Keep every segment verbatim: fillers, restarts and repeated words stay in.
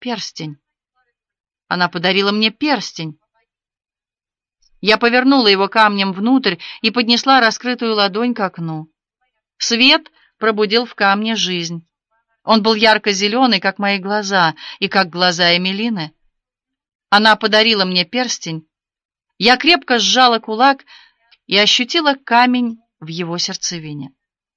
Перстень. Она подарила мне перстень. Я повернула его камнем внутрь и поднесла раскрытую ладонь к окну. Свет пробудил в камне жизнь. Он был ярко-зеленый, как мои глаза, и как глаза Эмилины. Она подарила мне перстень. Я крепко сжала кулак и ощутила камень в его сердцевине.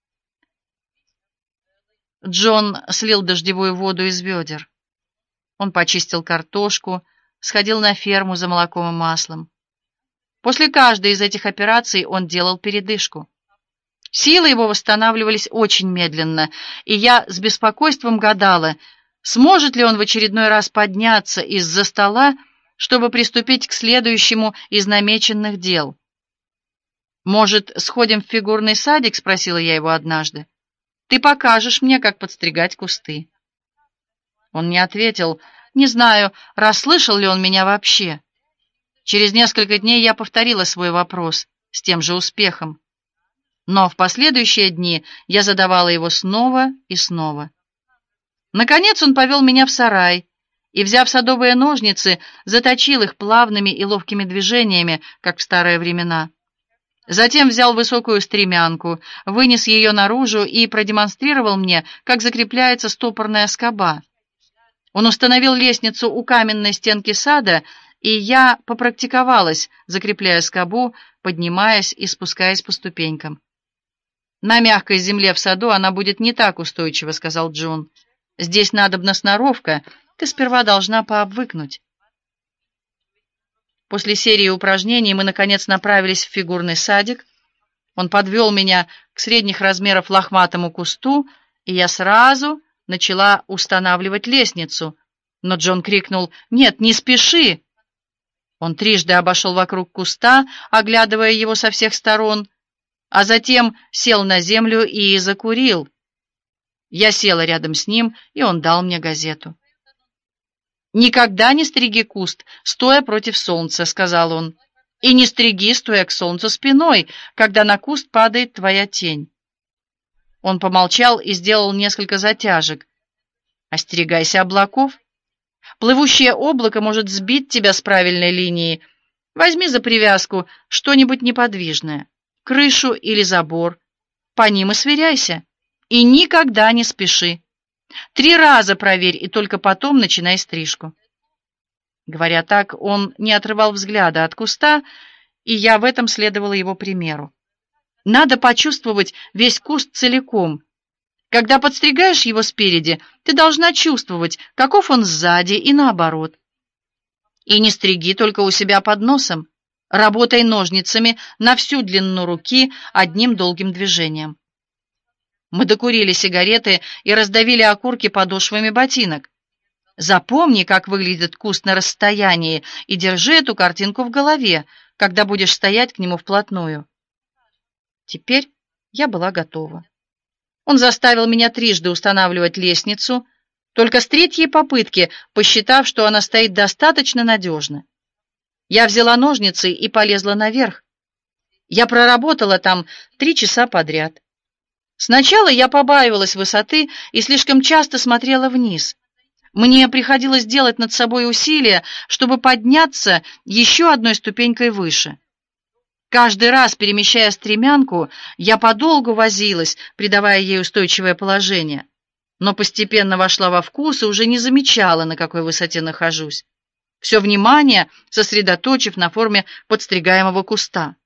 Джон слил дождевую воду из ведер. Он почистил картошку, сходил на ферму за молоком и маслом. После каждой из этих операций он делал передышку. Силы его восстанавливались очень медленно, и я с беспокойством гадала, сможет ли он в очередной раз подняться из-за стола, чтобы приступить к следующему из намеченных дел. «Может, сходим в фигурный садик?» — спросила я его однажды. «Ты покажешь мне, как подстригать кусты». Он не ответил. Не знаю, расслышал ли он меня вообще. Через несколько дней я повторила свой вопрос с тем же успехом. Но в последующие дни я задавала его снова и снова. Наконец он повел меня в сарай и, взяв садовые ножницы, заточил их плавными и ловкими движениями, как в старые времена. Затем взял высокую стремянку, вынес ее наружу и продемонстрировал мне, как закрепляется стопорная скоба. Он установил лестницу у каменной стенки сада, и я попрактиковалась, закрепляя скобу, поднимаясь и спускаясь по ступенькам. «На мягкой земле в саду она будет не так устойчива», — сказал Джон. «Здесь надобна сноровка, ты сперва должна пообвыкнуть». После серии упражнений мы, наконец, направились в фигурный садик. Он подвел меня к средних размеров лохматому кусту, и я сразу начала устанавливать лестницу. Но Джон крикнул: «Нет, не спеши!» Он трижды обошел вокруг куста, оглядывая его со всех сторон, а затем сел на землю и закурил. Я села рядом с ним, и он дал мне газету. «Никогда не стриги куст, стоя против солнца», — сказал он, «и не стриги, стоя к солнцу спиной, когда на куст падает твоя тень». Он помолчал и сделал несколько затяжек. «Остерегайся облаков. Плывущее облако может сбить тебя с правильной линии. Возьми за привязку что-нибудь неподвижное, крышу или забор. По ним и сверяйся. И никогда не спеши. Три раза проверь, и только потом начинай стрижку». Говоря так, он не отрывал взгляда от куста, и я в этом следовала его примеру. Надо почувствовать весь куст целиком. Когда подстригаешь его спереди, ты должна чувствовать, каков он сзади и наоборот. И не стриги только у себя под носом. Работай ножницами на всю длину руки одним долгим движением. Мы докурили сигареты и раздавили окурки подошвами ботинок. Запомни, как выглядит куст на расстоянии, и держи эту картинку в голове, когда будешь стоять к нему вплотную. Теперь я была готова. Он заставил меня трижды устанавливать лестницу, только с третьей попытки, посчитав, что она стоит достаточно надежно. Я взяла ножницы и полезла наверх. Я проработала там три часа подряд. Сначала я побаивалась высоты и слишком часто смотрела вниз. Мне приходилось делать над собой усилия, чтобы подняться еще одной ступенькой выше. Каждый раз, перемещая стремянку, я подолгу возилась, придавая ей устойчивое положение, но постепенно вошла во вкус и уже не замечала, на какой высоте нахожусь, все внимание сосредоточив на форме подстригаемого куста.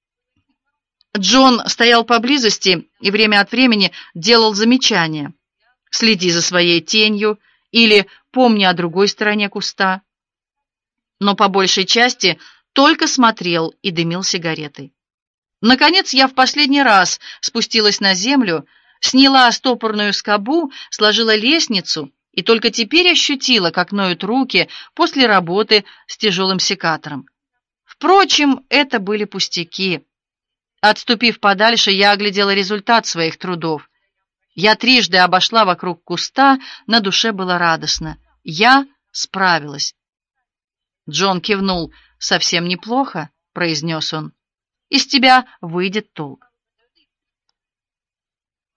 Джон стоял поблизости и время от времени делал замечания. «Следи за своей тенью» или «Помни о другой стороне куста». Но по большей части только смотрел и дымил сигаретой. Наконец я в последний раз спустилась на землю, сняла стопорную скобу, сложила лестницу и только теперь ощутила, как ноют руки после работы с тяжелым секатором. Впрочем, это были пустяки. Отступив подальше, я оглядела результат своих трудов. Я трижды обошла вокруг куста, на душе было радостно. Я справилась. Джон кивнул. «Совсем неплохо», — произнес он. «Из тебя выйдет толк».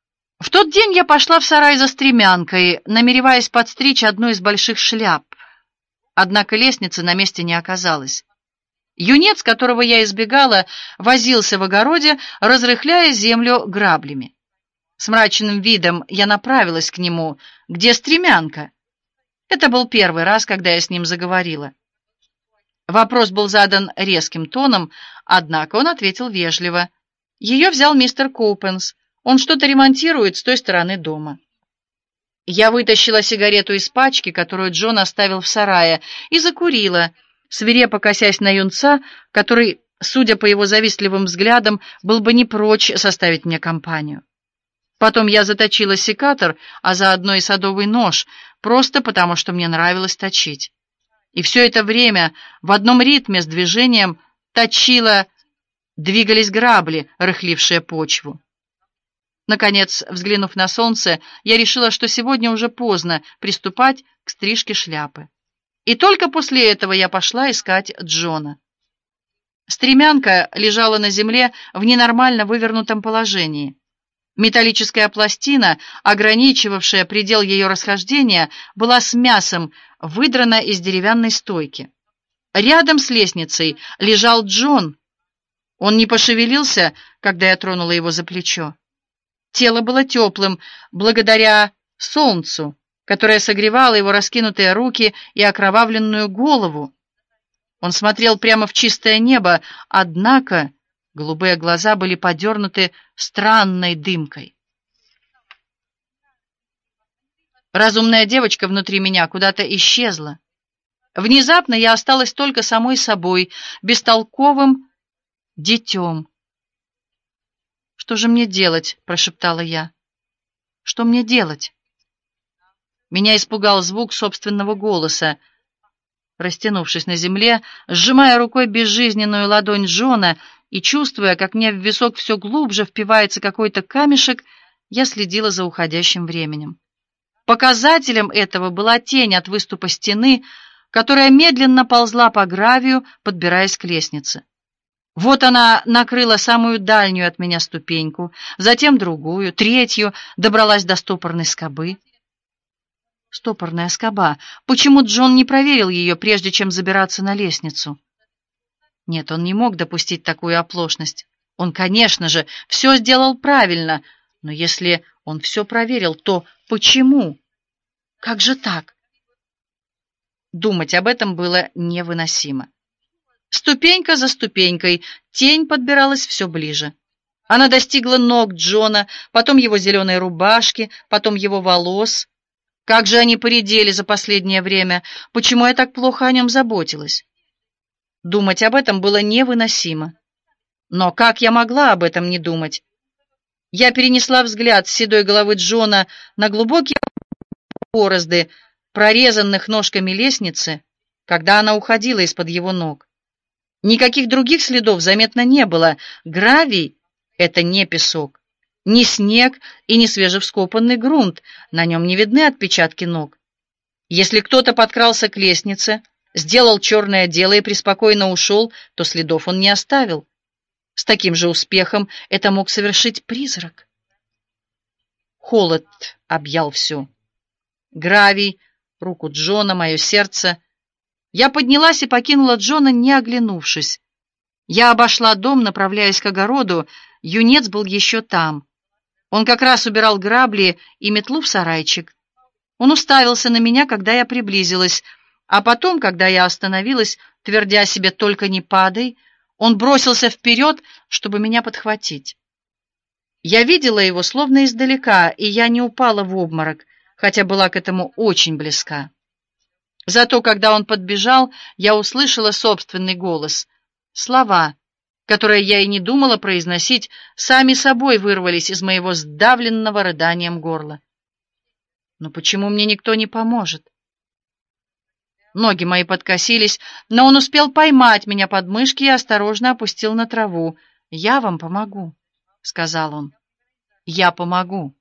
В тот день я пошла в сарай за стремянкой, намереваясь подстричь одну из больших шляп. Однако лестницы на месте не оказалось. Юнец, которого я избегала, возился в огороде, разрыхляя землю граблями. С мрачным видом я направилась к нему. «Где стремянка?» Это был первый раз, когда я с ним заговорила. Вопрос был задан резким тоном, однако он ответил вежливо. Ее взял мистер Коупенс. Он что-то ремонтирует с той стороны дома. Я вытащила сигарету из пачки, которую Джон оставил в сарае, и закурила, свирепо косясь на юнца, который, судя по его завистливым взглядам, был бы не прочь составить мне компанию. Потом я заточила секатор, а заодно и садовый нож, просто потому, что мне нравилось точить. И все это время в одном ритме с движением точила, двигались грабли, рыхлившие почву. Наконец, взглянув на солнце, я решила, что сегодня уже поздно приступать к стрижке шляпы. И только после этого я пошла искать Джона. Стремянка лежала на земле в ненормально вывернутом положении. Металлическая пластина, ограничивавшая предел ее расхождения, была с мясом, выдрана из деревянной стойки. Рядом с лестницей лежал Джон. Он не пошевелился, когда я тронула его за плечо. Тело было теплым, благодаря солнцу, которое согревало его раскинутые руки и окровавленную голову. Он смотрел прямо в чистое небо, однако голубые глаза были подернуты странной дымкой. Разумная девочка внутри меня куда-то исчезла. Внезапно я осталась только самой собой, бестолковым детем. «Что же мне делать?» — прошептала я. «Что мне делать?» Меня испугал звук собственного голоса. Растянувшись на земле, сжимая рукой безжизненную ладонь Джона и чувствуя, как мне в висок все глубже впивается какой-то камешек, я следила за уходящим временем. Показателем этого была тень от выступа стены, которая медленно ползла по гравию, подбираясь к лестнице. Вот она накрыла самую дальнюю от меня ступеньку, затем другую, третью, добралась до стопорной скобы. Стопорная скоба. Почему Джон не проверил ее, прежде чем забираться на лестницу? Нет, он не мог допустить такую оплошность. Он, конечно же, все сделал правильно, но если он все проверил, то почему? Как же так? Думать об этом было невыносимо. Ступенька за ступенькой тень подбиралась все ближе. Она достигла ног Джона, потом его зеленой рубашки, потом его волос. Как же они поредели за последнее время? Почему я так плохо о нем заботилась? Думать об этом было невыносимо. Но как я могла об этом не думать? Я перенесла взгляд с седой головы Джона на глубокие борозды, прорезанных ножками лестницы, когда она уходила из-под его ног. Никаких других следов заметно не было. Гравий — это не песок, не снег и не свежевскопанный грунт, на нем не видны отпечатки ног. Если кто-то подкрался к лестнице, сделал черное дело и преспокойно ушел, то следов он не оставил. С таким же успехом это мог совершить призрак. Холод объял все. Гравий, руку Джона, мое сердце. Я поднялась и покинула Джона, не оглянувшись. Я обошла дом, направляясь к огороду. Юнец был еще там. Он как раз убирал грабли и метлу в сарайчик. Он уставился на меня, когда я приблизилась, а потом, когда я остановилась, твердя себе «только не падай», он бросился вперед, чтобы меня подхватить. Я видела его словно издалека, и я не упала в обморок, хотя была к этому очень близка. Зато, когда он подбежал, я услышала собственный голос. Слова, которые я и не думала произносить, сами собой вырвались из моего сдавленного рыданием горла. Но почему мне никто не поможет? Ноги мои подкосились, но он успел поймать меня под мышки и осторожно опустил на траву. «Я вам помогу», — сказал он. «Я помогу».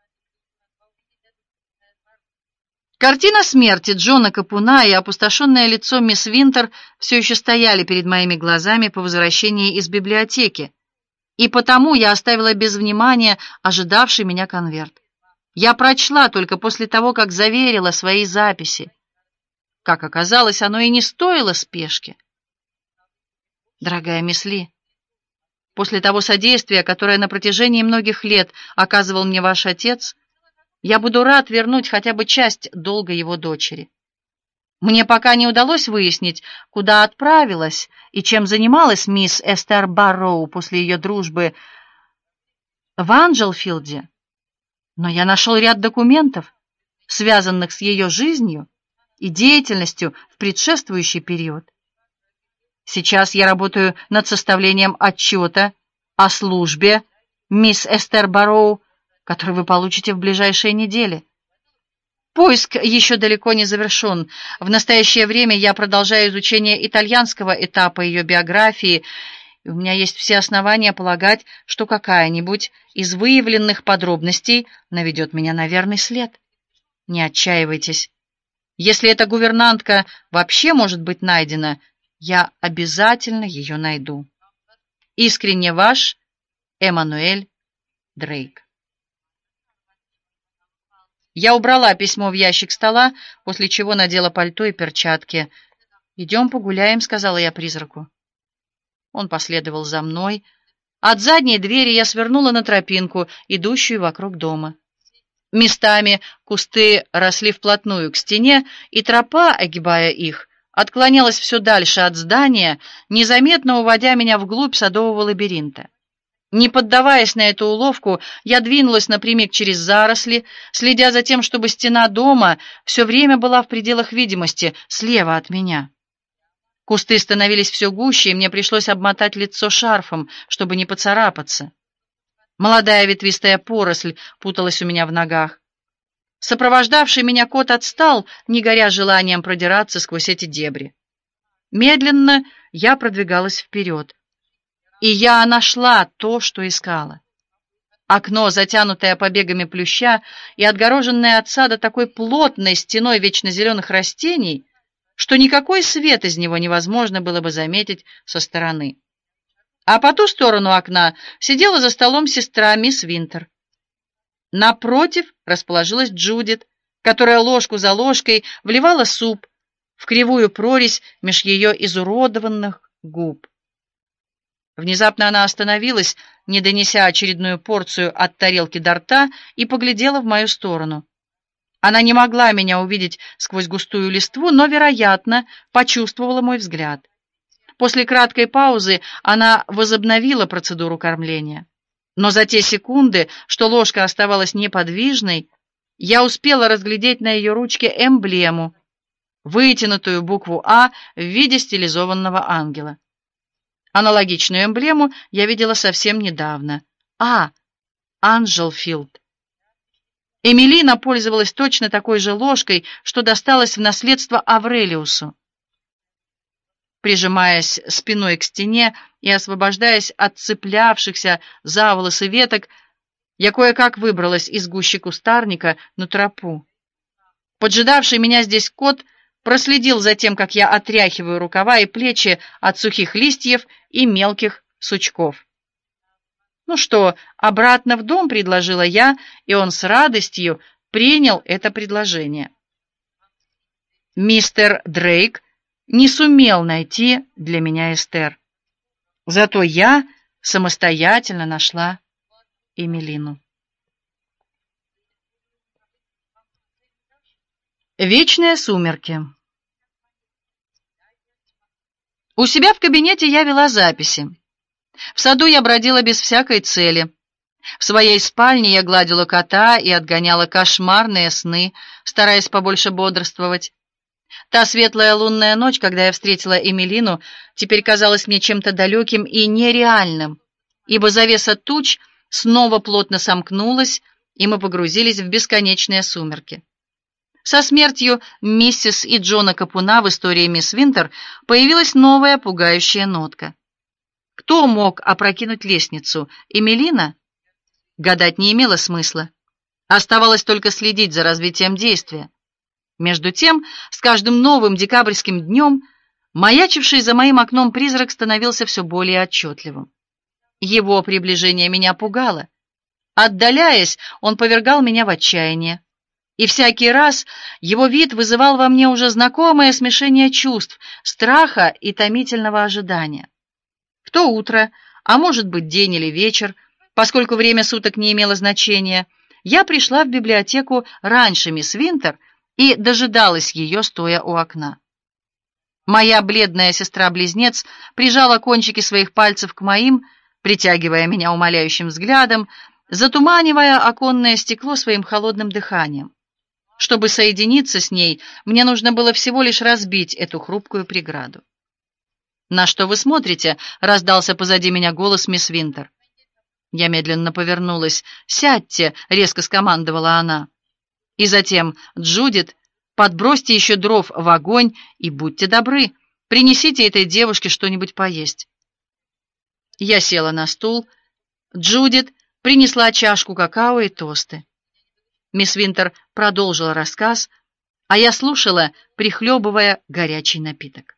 Картина смерти Джона Капуна и опустошенное лицо мисс Винтер все еще стояли перед моими глазами по возвращении из библиотеки. И потому я оставила без внимания ожидавший меня конверт. Я прочла только после того, как заверила свои записи. Как оказалось, оно и не стоило спешки. Дорогая мисс Ли, после того содействия, которое на протяжении многих лет оказывал мне ваш отец, я буду рад вернуть хотя бы часть долга его дочери. Мне пока не удалось выяснить, куда отправилась и чем занималась мисс Эстер Барроу после ее дружбы в Анджелфилде, но я нашел ряд документов, связанных с ее жизнью и деятельностью в предшествующий период. Сейчас я работаю над составлением отчета о службе мисс Эстер Барроу, который вы получите в ближайшие недели. Поиск еще далеко не завершен. В настоящее время я продолжаю изучение итальянского этапа ее биографии, и у меня есть все основания полагать, что какая-нибудь из выявленных подробностей наведет меня на верный след. Не отчаивайтесь. Если эта гувернантка вообще может быть найдена, я обязательно ее найду. Искренне ваш, Эммануэль Дрейк. Я убрала письмо в ящик стола, после чего надела пальто и перчатки. «Идем погуляем», — сказала я призраку. Он последовал за мной. От задней двери я свернула на тропинку, идущую вокруг дома. Местами кусты росли вплотную к стене, и тропа, огибая их, отклонялась все дальше от здания, незаметно уводя меня вглубь садового лабиринта. Не поддаваясь на эту уловку, я двинулась напрямик через заросли, следя за тем, чтобы стена дома все время была в пределах видимости слева от меня. Кусты становились все гуще, и мне пришлось обмотать лицо шарфом, чтобы не поцарапаться. Молодая ветвистая поросль путалась у меня в ногах. Сопровождавший меня кот отстал, не горя желанием продираться сквозь эти дебри. Медленно я продвигалась вперед. И я нашла то, что искала. Окно, затянутое побегами плюща и отгороженное от сада такой плотной стеной вечно зеленых растений, что никакой свет из него невозможно было бы заметить со стороны. А по ту сторону окна сидела за столом сестра мисс Винтер. Напротив расположилась Джудит, которая ложку за ложкой вливала суп в кривую прорезь меж ее изуродованных губ. Внезапно она остановилась, не донеся очередную порцию от тарелки до рта, и поглядела в мою сторону. Она не могла меня увидеть сквозь густую листву, но, вероятно, почувствовала мой взгляд. После краткой паузы она возобновила процедуру кормления. Но за те секунды, что ложка оставалась неподвижной, я успела разглядеть на ее ручке эмблему, вытянутую букву «А» в виде стилизованного ангела. Аналогичную эмблему я видела совсем недавно. А. Анджелфилд. Эмилина пользовалась точно такой же ложкой, что досталось в наследство Аврелиусу. Прижимаясь спиной к стене и освобождаясь от цеплявшихся за волосы веток, я кое-как выбралась из гущи кустарника на тропу. Поджидавший меня здесь кот проследил за тем, как я отряхиваю рукава и плечи от сухих листьев и мелких сучков. «Ну что, обратно в дом?» — предложила я, и он с радостью принял это предложение. Мистер Дрейк не сумел найти для меня Эстер. Зато я самостоятельно нашла Эмилину. Вечные сумерки. У себя в кабинете я вела записи. В саду я бродила без всякой цели. В своей спальне я гладила кота и отгоняла кошмарные сны, стараясь побольше бодрствовать. Та светлая лунная ночь, когда я встретила Эмилину, теперь казалась мне чем-то далеким и нереальным, ибо завеса туч снова плотно сомкнулась, и мы погрузились в бесконечные сумерки. Со смертью миссис и Джона Капуна в истории мисс Винтер появилась новая пугающая нотка. Кто мог опрокинуть лестницу? Эмилина? Гадать не имело смысла. Оставалось только следить за развитием действия. Между тем, с каждым новым декабрьским днем маячивший за моим окном призрак становился все более отчетливым. Его приближение меня пугало. Отдаляясь, он повергал меня в отчаяние. И всякий раз его вид вызывал во мне уже знакомое смешение чувств, страха и томительного ожидания. В то утро, а может быть день или вечер, поскольку время суток не имело значения, я пришла в библиотеку раньше мисс Винтер и дожидалась ее, стоя у окна. Моя бледная сестра-близнец прижала кончики своих пальцев к моим, притягивая меня умоляющим взглядом, затуманивая оконное стекло своим холодным дыханием. Чтобы соединиться с ней, мне нужно было всего лишь разбить эту хрупкую преграду. «На что вы смотрите?» — раздался позади меня голос мисс Винтер. Я медленно повернулась. «Сядьте!» — резко скомандовала она. И затем: «Джудит, подбросьте еще дров в огонь и будьте добры, принесите этой девушке что-нибудь поесть». Я села на стул. Джудит принесла чашку какао и тосты. Мисс Винтер продолжила рассказ, а я слушала, прихлебывая горячий напиток.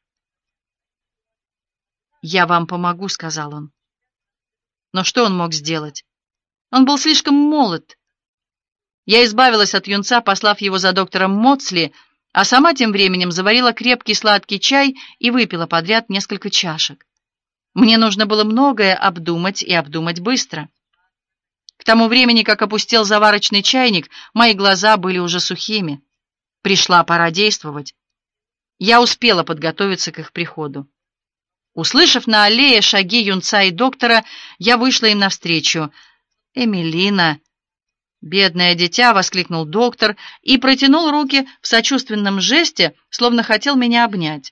«Я вам помогу», — сказал он. Но что он мог сделать? Он был слишком молод. Я избавилась от юнца, послав его за доктором Моцли, а сама тем временем заварила крепкий сладкий чай и выпила подряд несколько чашек. Мне нужно было многое обдумать и обдумать быстро. К тому времени, как опустел заварочный чайник, мои глаза были уже сухими. Пришла пора действовать. Я успела подготовиться к их приходу. Услышав на аллее шаги юнца и доктора, я вышла им навстречу. «Эмилина!» «Бедное дитя!» — воскликнул доктор и протянул руки в сочувственном жесте, словно хотел меня обнять.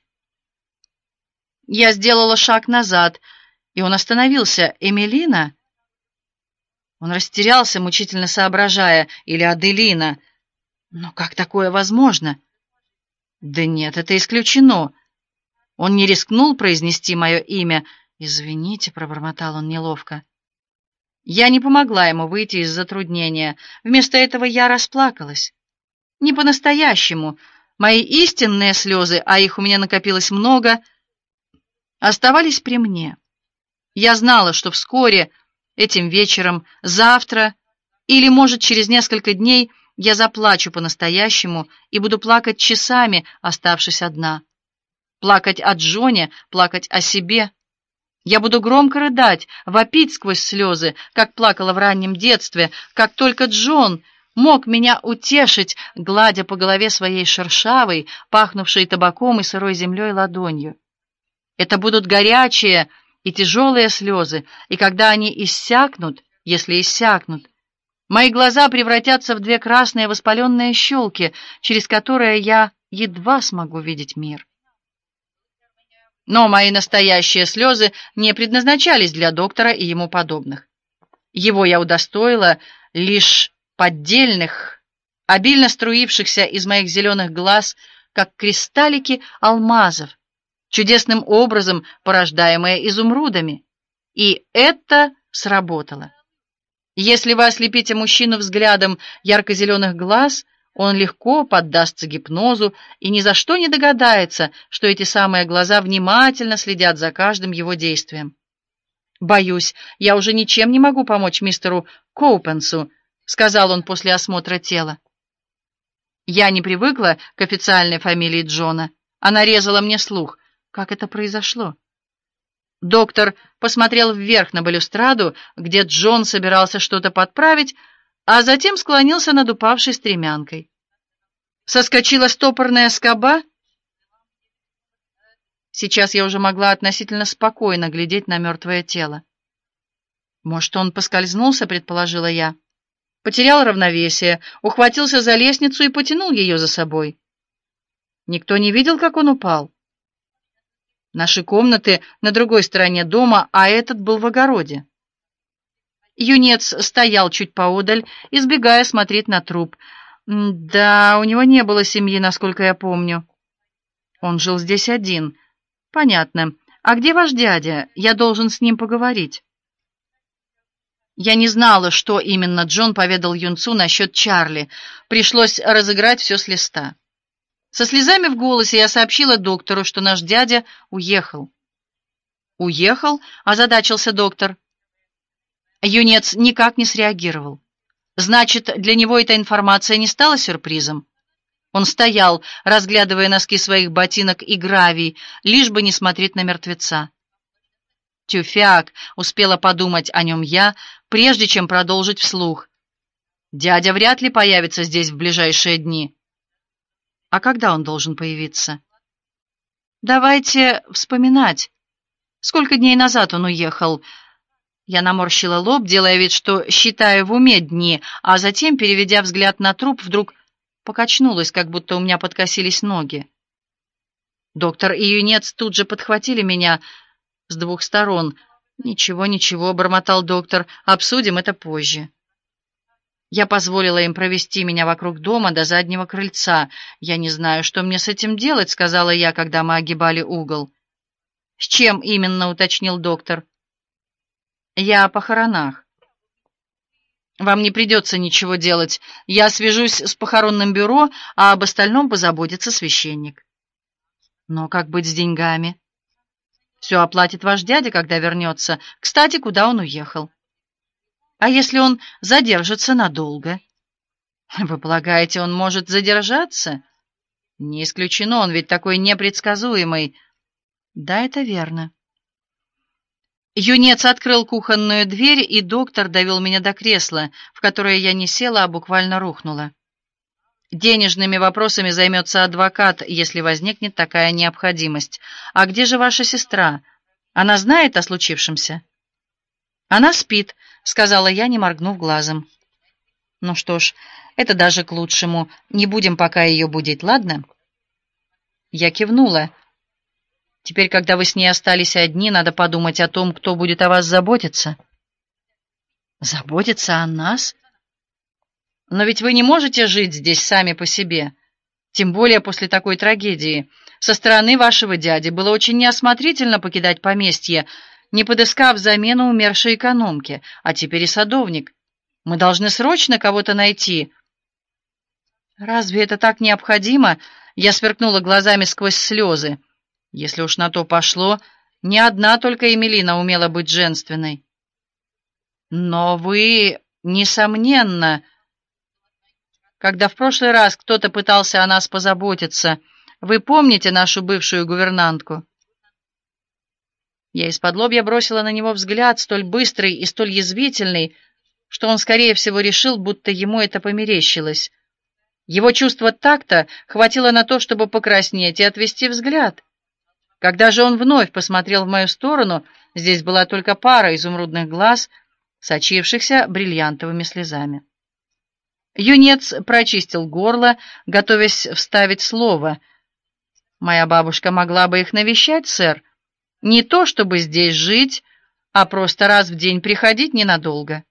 Я сделала шаг назад, и он остановился. «Эмилина?» Он растерялся, мучительно соображая. «Или Аделина?» «Но как такое возможно?» «Да нет, это исключено». Он не рискнул произнести мое имя. «Извините», — пробормотал он неловко. Я не помогла ему выйти из затруднения. Вместо этого я расплакалась. Не по-настоящему. Мои истинные слезы, а их у меня накопилось много, оставались при мне. Я знала, что вскоре, этим вечером, завтра или, может, через несколько дней я заплачу по-настоящему и буду плакать часами, оставшись одна. Плакать о Джоне, плакать о себе. Я буду громко рыдать, вопить сквозь слезы, как плакала в раннем детстве, как только Джон мог меня утешить, гладя по голове своей шершавой, пахнувшей табаком и сырой землей ладонью. Это будут горячие и тяжелые слезы, и когда они иссякнут, если иссякнут, мои глаза превратятся в две красные воспаленные щелки, через которые я едва смогу видеть мир. Но мои настоящие слезы не предназначались для доктора и ему подобных. Его я удостоила лишь поддельных, обильно струившихся из моих зеленых глаз, как кристаллики алмазов, чудесным образом порождаемые изумрудами. И это сработало. Если вы ослепите мужчину взглядом ярко-зеленых глаз, он легко поддастся гипнозу и ни за что не догадается, что эти самые глаза внимательно следят за каждым его действием. «Боюсь, я уже ничем не могу помочь мистеру Коупенсу», — сказал он после осмотра тела. Я не привыкла к официальной фамилии Джона. Она резала мне слух. Как это произошло? Доктор посмотрел вверх на балюстраду, где Джон собирался что-то подправить, а затем склонился над упавшей стремянкой. Соскочила стопорная скоба. Сейчас я уже могла относительно спокойно глядеть на мертвое тело. Может, он поскользнулся, предположила я. Потерял равновесие, ухватился за лестницу и потянул ее за собой. Никто не видел, как он упал. Наши комнаты на другой стороне дома, а этот был в огороде. Юнец стоял чуть поодаль, избегая смотреть на труп. Да, у него не было семьи, насколько я помню. Он жил здесь один. Понятно. А где ваш дядя? Я должен с ним поговорить. Я не знала, что именно Джон поведал юнцу насчет Чарли. Пришлось разыграть все с листа. Со слезами в голосе я сообщила доктору, что наш дядя уехал. «Уехал?» — озадачился доктор. Юнец никак не среагировал. Значит, для него эта информация не стала сюрпризом. Он стоял, разглядывая носки своих ботинок и гравий, лишь бы не смотреть на мертвеца. Тюфяк, успела подумать о нем я, прежде чем продолжить вслух. Дядя вряд ли появится здесь в ближайшие дни. А когда он должен появиться? Давайте вспоминать. Сколько дней назад он уехал? Я наморщила лоб, делая вид, что считаю в уме дни, а затем, переведя взгляд на труп, вдруг покачнулась, как будто у меня подкосились ноги. Доктор и юнец тут же подхватили меня с двух сторон. «Ничего, ничего», — бормотал доктор, — «обсудим это позже». Я позволила им провести меня вокруг дома до заднего крыльца. «Я не знаю, что мне с этим делать», — сказала я, когда мы огибали угол. «С чем именно?» — уточнил доктор. «Я о похоронах». «Вам не придется ничего делать. Я свяжусь с похоронным бюро, а об остальном позаботится священник». «Но как быть с деньгами?» «Все оплатит ваш дядя, когда вернется. Кстати, куда он уехал?» «А если он задержится надолго?» «Вы полагаете, он может задержаться?» «Не исключено, он ведь такой непредсказуемый». «Да, это верно». Юнец открыл кухонную дверь, и доктор довел меня до кресла, в которое я не села, а буквально рухнула. «Денежными вопросами займется адвокат, если возникнет такая необходимость. А где же ваша сестра? Она знает о случившемся?» «Она спит», — сказала я, не моргнув глазом. «Ну что ж, это даже к лучшему. Не будем пока ее будить, ладно?» Я кивнула. «Теперь, когда вы с ней остались одни, надо подумать о том, кто будет о вас заботиться». «Заботиться о нас? Но ведь вы не можете жить здесь сами по себе, тем более после такой трагедии. Со стороны вашего дяди было очень неосмотрительно покидать поместье, не подыскав замену умершей экономке, а теперь и садовник. Мы должны срочно кого-то найти». «Разве это так необходимо?» Я сверкнула глазами сквозь слезы. Если уж на то пошло, не одна только Эмилина умела быть женственной. «Но вы, несомненно...» Когда в прошлый раз кто-то пытался о нас позаботиться, вы помните нашу бывшую гувернантку?» Я исподлобья бросила на него взгляд, столь быстрый и столь язвительный, что он, скорее всего, решил, будто ему это померещилось. Его чувство такта хватило на то, чтобы покраснеть и отвести взгляд. Когда же он вновь посмотрел в мою сторону, здесь была только пара изумрудных глаз, сочившихся бриллиантовыми слезами. Юнец прочистил горло, готовясь вставить слово. «Моя бабушка могла бы их навещать, сэр. Не то, чтобы здесь жить, а просто раз в день приходить ненадолго».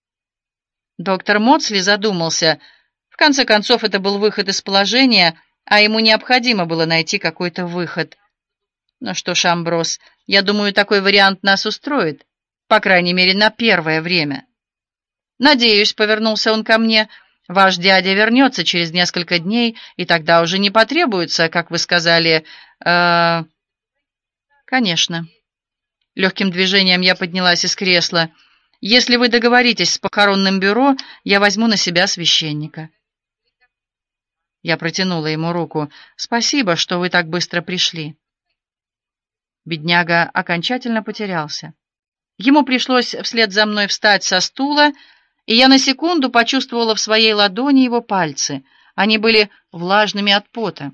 Доктор Моцли задумался. В конце концов, это был выход из положения, а ему необходимо было найти какой-то выход. «Ну что ж, Амброс, я думаю, такой вариант нас устроит, по крайней мере, на первое время». «Надеюсь», — повернулся он ко мне, — «ваш дядя вернется через несколько дней, и тогда уже не потребуется, как вы сказали, э «Конечно». Легким движением я поднялась из кресла. «Если вы договоритесь с похоронным бюро, я возьму на себя священника». Я протянула ему руку. «Спасибо, что вы так быстро пришли». Бедняга окончательно потерялся. Ему пришлось вслед за мной встать со стула, и я на секунду почувствовала в своей ладони его пальцы. Они были влажными от пота.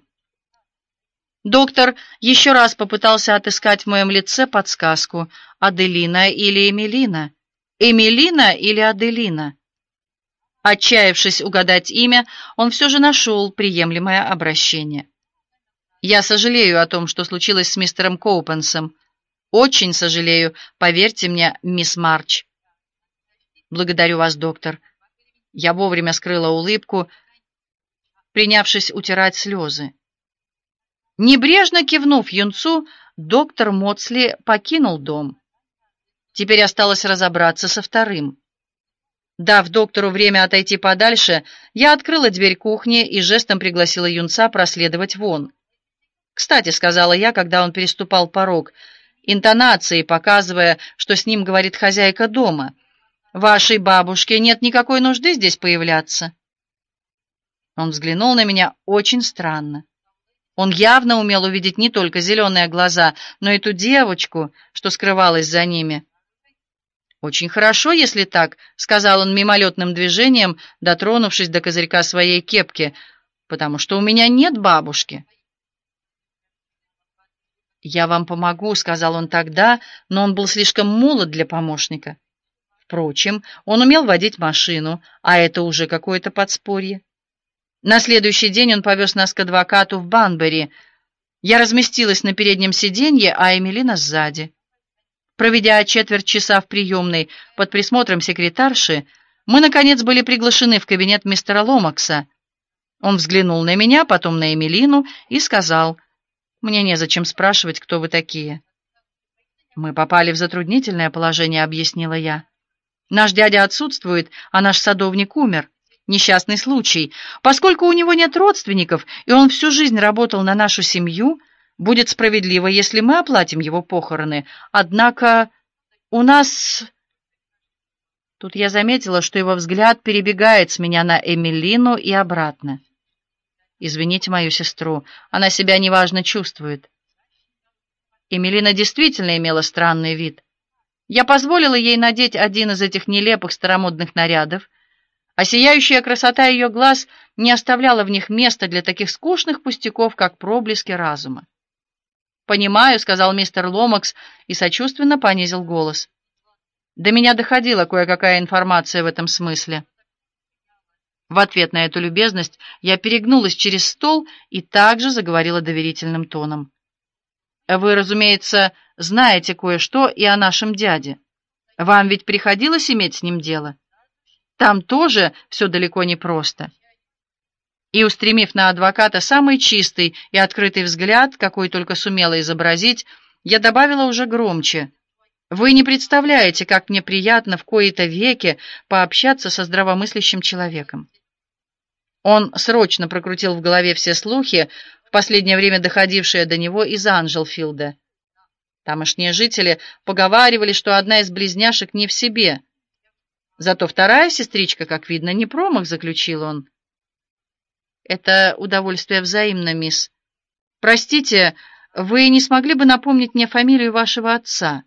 Доктор еще раз попытался отыскать в моем лице подсказку: Аделина или Эмилина? Эмилина или Аделина? Отчаявшись угадать имя, он все же нашел приемлемое обращение. «Я сожалею о том, что случилось с мистером Коупенсом. Очень сожалею, поверьте мне, мисс Марч». «Благодарю вас, доктор». Я вовремя скрыла улыбку, принявшись утирать слезы. Небрежно кивнув юнцу, доктор Моцли покинул дом. Теперь осталось разобраться со вторым. Дав доктору время отойти подальше, я открыла дверь кухни и жестом пригласила юнца проследовать вон. «Кстати», — сказала я, когда он переступал порог, интонацией показывая, что с ним говорит хозяйка дома, Вашей бабушке нет никакой нужды здесь появляться». Он взглянул на меня очень странно. Он явно умел увидеть не только зеленые глаза, но и ту девочку, что скрывалась за ними. «Очень хорошо, если так», — сказал он мимолетным движением, дотронувшись до козырька своей кепки, «потому что у меня нет бабушки». «Я вам помогу», — сказал он тогда, но он был слишком молод для помощника. Впрочем, он умел водить машину, а это уже какое-то подспорье. На следующий день он повез нас к адвокату в Банбери. Я разместилась на переднем сиденье, а Эмилина сзади. Проведя четверть часа в приемной под присмотром секретарши, мы, наконец, были приглашены в кабинет мистера Ломакса. Он взглянул на меня, потом на Эмилину и сказал: «Мне незачем спрашивать, кто вы такие». «Мы попали в затруднительное положение», — объяснила я. «Наш дядя отсутствует, а наш садовник умер. Несчастный случай. Поскольку у него нет родственников, и он всю жизнь работал на нашу семью, будет справедливо, если мы оплатим его похороны. Однако у нас...» Тут я заметила, что его взгляд перебегает с меня на Эмилину и обратно. «Извините мою сестру, она себя неважно чувствует». Эмилина действительно имела странный вид. Я позволила ей надеть один из этих нелепых старомодных нарядов, а сияющая красота ее глаз не оставляла в них места для таких скучных пустяков, как проблески разума. «Понимаю», — сказал мистер Ломакс и сочувственно понизил голос. «До меня доходила кое-какая информация в этом смысле». В ответ на эту любезность я перегнулась через стол и также заговорила доверительным тоном. «Вы, разумеется, знаете кое-что и о нашем дяде. Вам ведь приходилось иметь с ним дело? Там тоже все далеко не просто». И, устремив на адвоката самый чистый и открытый взгляд, какой только сумела изобразить, я добавила уже громче: «Вы не представляете, как мне приятно в кои-то веки пообщаться со здравомыслящим человеком». Он срочно прокрутил в голове все слухи, в последнее время доходившие до него из Анжелфилда. Тамошние жители поговаривали, что одна из близняшек не в себе. Зато вторая сестричка, как видно, не промах, заключил он. «Это удовольствие взаимно, мисс. Простите, вы не смогли бы напомнить мне фамилию вашего отца?»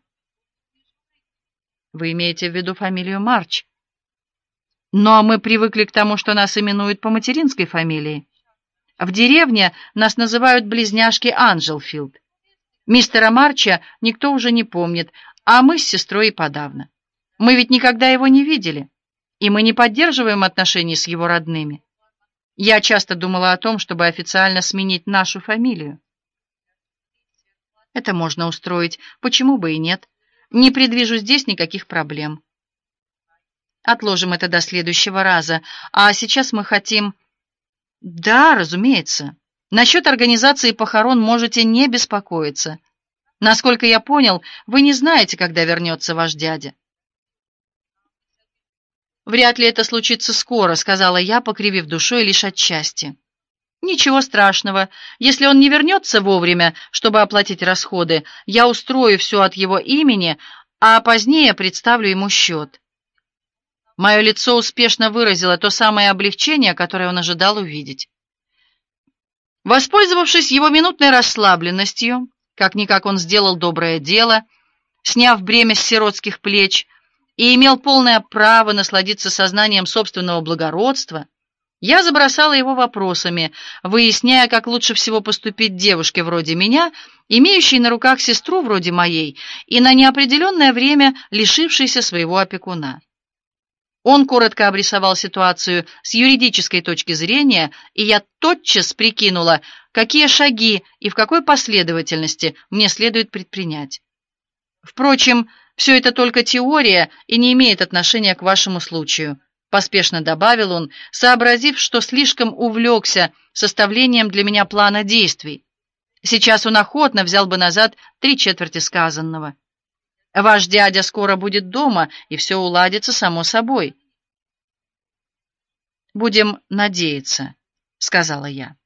«Вы имеете в виду фамилию Марч?» «Но мы привыкли к тому, что нас именуют по материнской фамилии. В деревне нас называют близняшки Анжелфилд. Мистера Марча никто уже не помнит, а мы с сестрой и подавно. Мы ведь никогда его не видели, и мы не поддерживаем отношений с его родными. Я часто думала о том, чтобы официально сменить нашу фамилию». «Это можно устроить, почему бы и нет. Не предвижу здесь никаких проблем. Отложим это до следующего раза, а сейчас мы хотим...» «Да, разумеется. Насчет организации похорон можете не беспокоиться. Насколько я понял, вы не знаете, когда вернется ваш дядя». «Вряд ли это случится скоро», — сказала я, покривив душой лишь отчасти. «Ничего страшного. Если он не вернется вовремя, чтобы оплатить расходы, я устрою все от его имени, а позднее представлю ему счет». Мое лицо успешно выразило то самое облегчение, которое он ожидал увидеть. Воспользовавшись его минутной расслабленностью, как-никак он сделал доброе дело, сняв бремя с сиротских плеч, и имел полное право насладиться сознанием собственного благородства, я забросала его вопросами, выясняя, как лучше всего поступить девушке вроде меня, имеющей на руках сестру вроде моей и на неопределенное время лишившейся своего опекуна. Он коротко обрисовал ситуацию с юридической точки зрения, и я тотчас прикинула, какие шаги и в какой последовательности мне следует предпринять. «Впрочем, все это только теория и не имеет отношения к вашему случаю», поспешно добавил он, сообразив, что слишком увлекся составлением для меня плана действий. Сейчас он охотно взял бы назад три четверти сказанного. «Ваш дядя скоро будет дома, и все уладится само собой». «Будем надеяться», — сказала я.